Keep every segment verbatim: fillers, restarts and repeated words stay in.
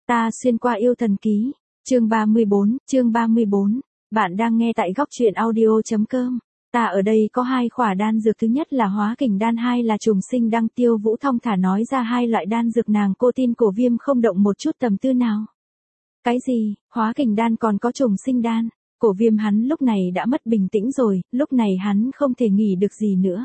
Ta xuyên qua yêu thần ký, chương ba mươi bốn, chương ba mươi bốn. Bạn đang nghe tại góc truyện audio chấm com. Ta ở đây có hai khỏa đan dược, thứ nhất là hóa kình đan, hai là trùng sinh đan. Tiêu Vũ thong thả nói ra hai loại đan dược, nàng cô tin Cổ Viêm không động một chút tầm tư nào. Cái gì, hóa kình đan còn có trùng sinh đan? Cổ Viêm hắn lúc này đã mất bình tĩnh rồi, lúc này hắn không thể nghỉ được gì nữa.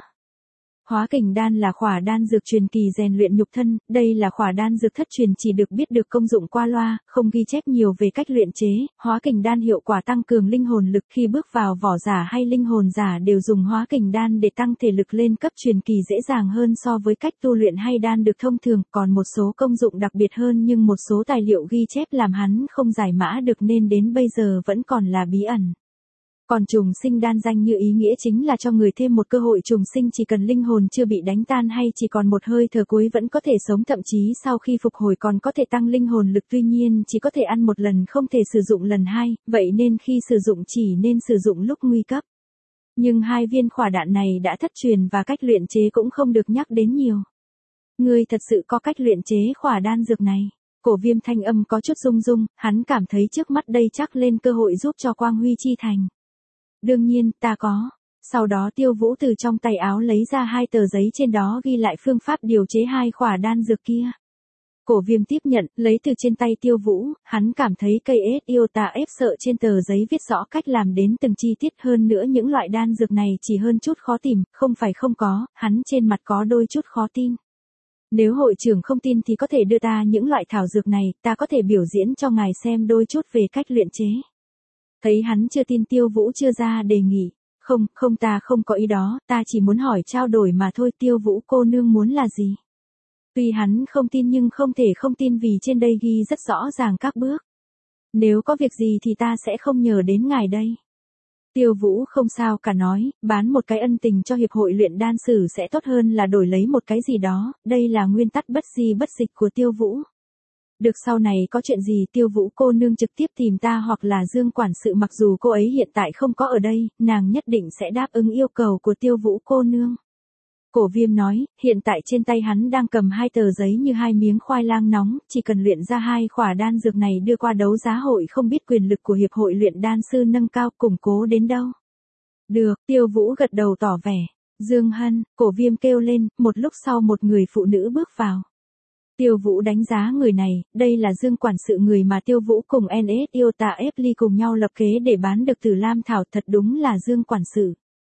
Hóa kình đan là khỏa đan dược truyền kỳ rèn luyện nhục thân, đây là khỏa đan dược thất truyền chỉ được biết được công dụng qua loa, không ghi chép nhiều về cách luyện chế. Hóa kình đan hiệu quả tăng cường linh hồn lực, khi bước vào vỏ giả hay linh hồn giả đều dùng hóa kình đan để tăng thể lực lên cấp truyền kỳ dễ dàng hơn so với cách tu luyện hay đan được thông thường, còn một số công dụng đặc biệt hơn nhưng một số tài liệu ghi chép làm hắn không giải mã được nên đến bây giờ vẫn còn là bí ẩn. Còn trùng sinh đan danh như ý nghĩa chính là cho người thêm một cơ hội trùng sinh, chỉ cần linh hồn chưa bị đánh tan hay chỉ còn một hơi thở cuối vẫn có thể sống, thậm chí sau khi phục hồi còn có thể tăng linh hồn lực, tuy nhiên chỉ có thể ăn một lần, không thể sử dụng lần hai, vậy nên khi sử dụng chỉ nên sử dụng lúc nguy cấp. Nhưng hai viên khỏa đạn này đã thất truyền và cách luyện chế cũng không được nhắc đến nhiều. Ngươi thật sự có cách luyện chế khỏa đan dược này? Cổ Viêm thanh âm có chút rung rung, hắn cảm thấy trước mắt đây chắc lên cơ hội giúp cho Quang Huy chi thành. Đương nhiên, ta có. Sau đó Tiêu Vũ từ trong tay áo lấy ra hai tờ giấy, trên đó ghi lại phương pháp điều chế hai khỏa đan dược kia. Cổ Viêm tiếp nhận, lấy từ trên tay Tiêu Vũ, hắn cảm thấy cây ết yêu tà ép sợ trên tờ giấy viết rõ cách làm đến từng chi tiết, hơn nữa những loại đan dược này chỉ hơn chút khó tìm, không phải không có, hắn trên mặt có đôi chút khó tin. Nếu hội trưởng không tin thì có thể đưa ta những loại thảo dược này, ta có thể biểu diễn cho ngài xem đôi chút về cách luyện chế. Thấy hắn chưa tin, Tiêu Vũ chưa ra đề nghị. Không, không, ta không có ý đó, ta chỉ muốn hỏi trao đổi mà thôi. Tiêu Vũ cô nương muốn là gì? Tuy hắn không tin nhưng không thể không tin vì trên đây ghi rất rõ ràng các bước. Nếu có việc gì thì ta sẽ không nhờ đến ngài đây. Tiêu Vũ không sao cả nói, bán một cái ân tình cho hiệp hội luyện đan sử sẽ tốt hơn là đổi lấy một cái gì đó, đây là nguyên tắc bất di bất dịch của Tiêu Vũ. Được, sau này có chuyện gì Tiêu Vũ cô nương trực tiếp tìm ta hoặc là Dương quản sự, mặc dù cô ấy hiện tại không có ở đây, nàng nhất định sẽ đáp ứng yêu cầu của Tiêu Vũ cô nương. Cổ Viêm nói, hiện tại trên tay hắn đang cầm hai tờ giấy như hai miếng khoai lang nóng, chỉ cần luyện ra hai khỏa đan dược này đưa qua đấu giá hội, không biết quyền lực của hiệp hội luyện đan sư nâng cao củng cố đến đâu. Được, Tiêu Vũ gật đầu tỏ vẻ. Dương Hân, Cổ Viêm kêu lên, một lúc sau một người phụ nữ bước vào. Tiêu Vũ đánh giá người này, đây là Dương quản sự, người mà Tiêu Vũ cùng en ét yêu tà ép ly cùng nhau lập kế để bán được Tử Lam thảo, thật đúng là Dương quản sự.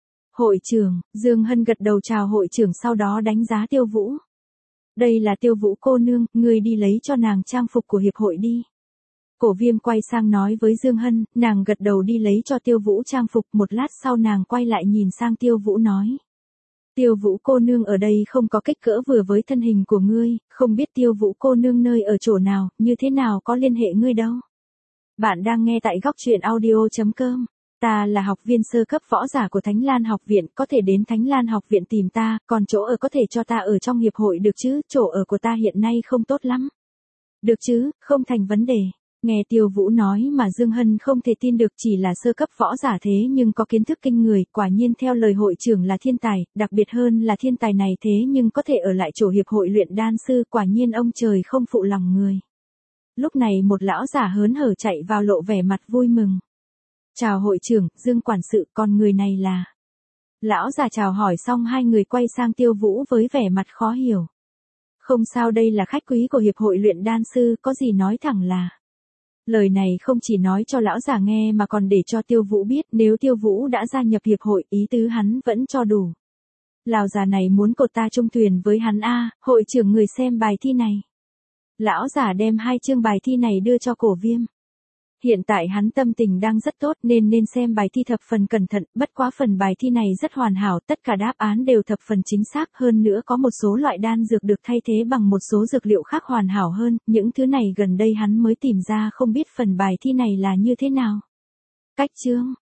Hội trưởng, Dương Hân gật đầu chào hội trưởng, sau đó đánh giá Tiêu Vũ. Đây là Tiêu Vũ cô nương, ngươi đi lấy cho nàng trang phục của hiệp hội đi. Cổ Viêm quay sang nói với Dương Hân, nàng gật đầu đi lấy cho Tiêu Vũ trang phục, một lát sau nàng quay lại nhìn sang Tiêu Vũ nói. Tiêu Vũ cô nương ở đây không có kích cỡ vừa với thân hình của ngươi, không biết Tiêu Vũ cô nương nơi ở chỗ nào, như thế nào có liên hệ ngươi đâu. Bạn đang nghe tại góc truyện audio chấm com. Ta là học viên sơ cấp võ giả của Thánh Lan học viện, có thể đến Thánh Lan học viện tìm ta, còn chỗ ở có thể cho ta ở trong hiệp hội được chứ, chỗ ở của ta hiện nay không tốt lắm. Được chứ, không thành vấn đề. Nghe Tiêu Vũ nói mà Dương Hân không thể tin được, chỉ là sơ cấp võ giả thế nhưng có kiến thức kinh người, quả nhiên theo lời hội trưởng là thiên tài, đặc biệt hơn là thiên tài này thế nhưng có thể ở lại chỗ hiệp hội luyện đan sư, quả nhiên ông trời không phụ lòng người. Lúc này một lão giả hớn hở chạy vào, lộ vẻ mặt vui mừng. Chào hội trưởng, Dương quản sự, con người này là... Lão già chào hỏi xong hai người quay sang Tiêu Vũ với vẻ mặt khó hiểu. Không sao, đây là khách quý của hiệp hội luyện đan sư, có gì nói thẳng là... Lời này không chỉ nói cho lão già nghe mà còn để cho Tiêu Vũ biết, nếu Tiêu Vũ đã gia nhập hiệp hội, ý tứ hắn vẫn cho đủ. Lão già này muốn cột ta chung thuyền với hắn a, hội trưởng người xem bài thi này. Lão già đem hai chương bài thi này đưa cho Cổ Viêm. Hiện tại hắn tâm tình đang rất tốt nên nên xem bài thi thập phần cẩn thận, bất quá phần bài thi này rất hoàn hảo, tất cả đáp án đều thập phần chính xác, hơn nữa có một số loại đan dược được thay thế bằng một số dược liệu khác hoàn hảo hơn, những thứ này gần đây hắn mới tìm ra, không biết phần bài thi này là như thế nào. Cách chương,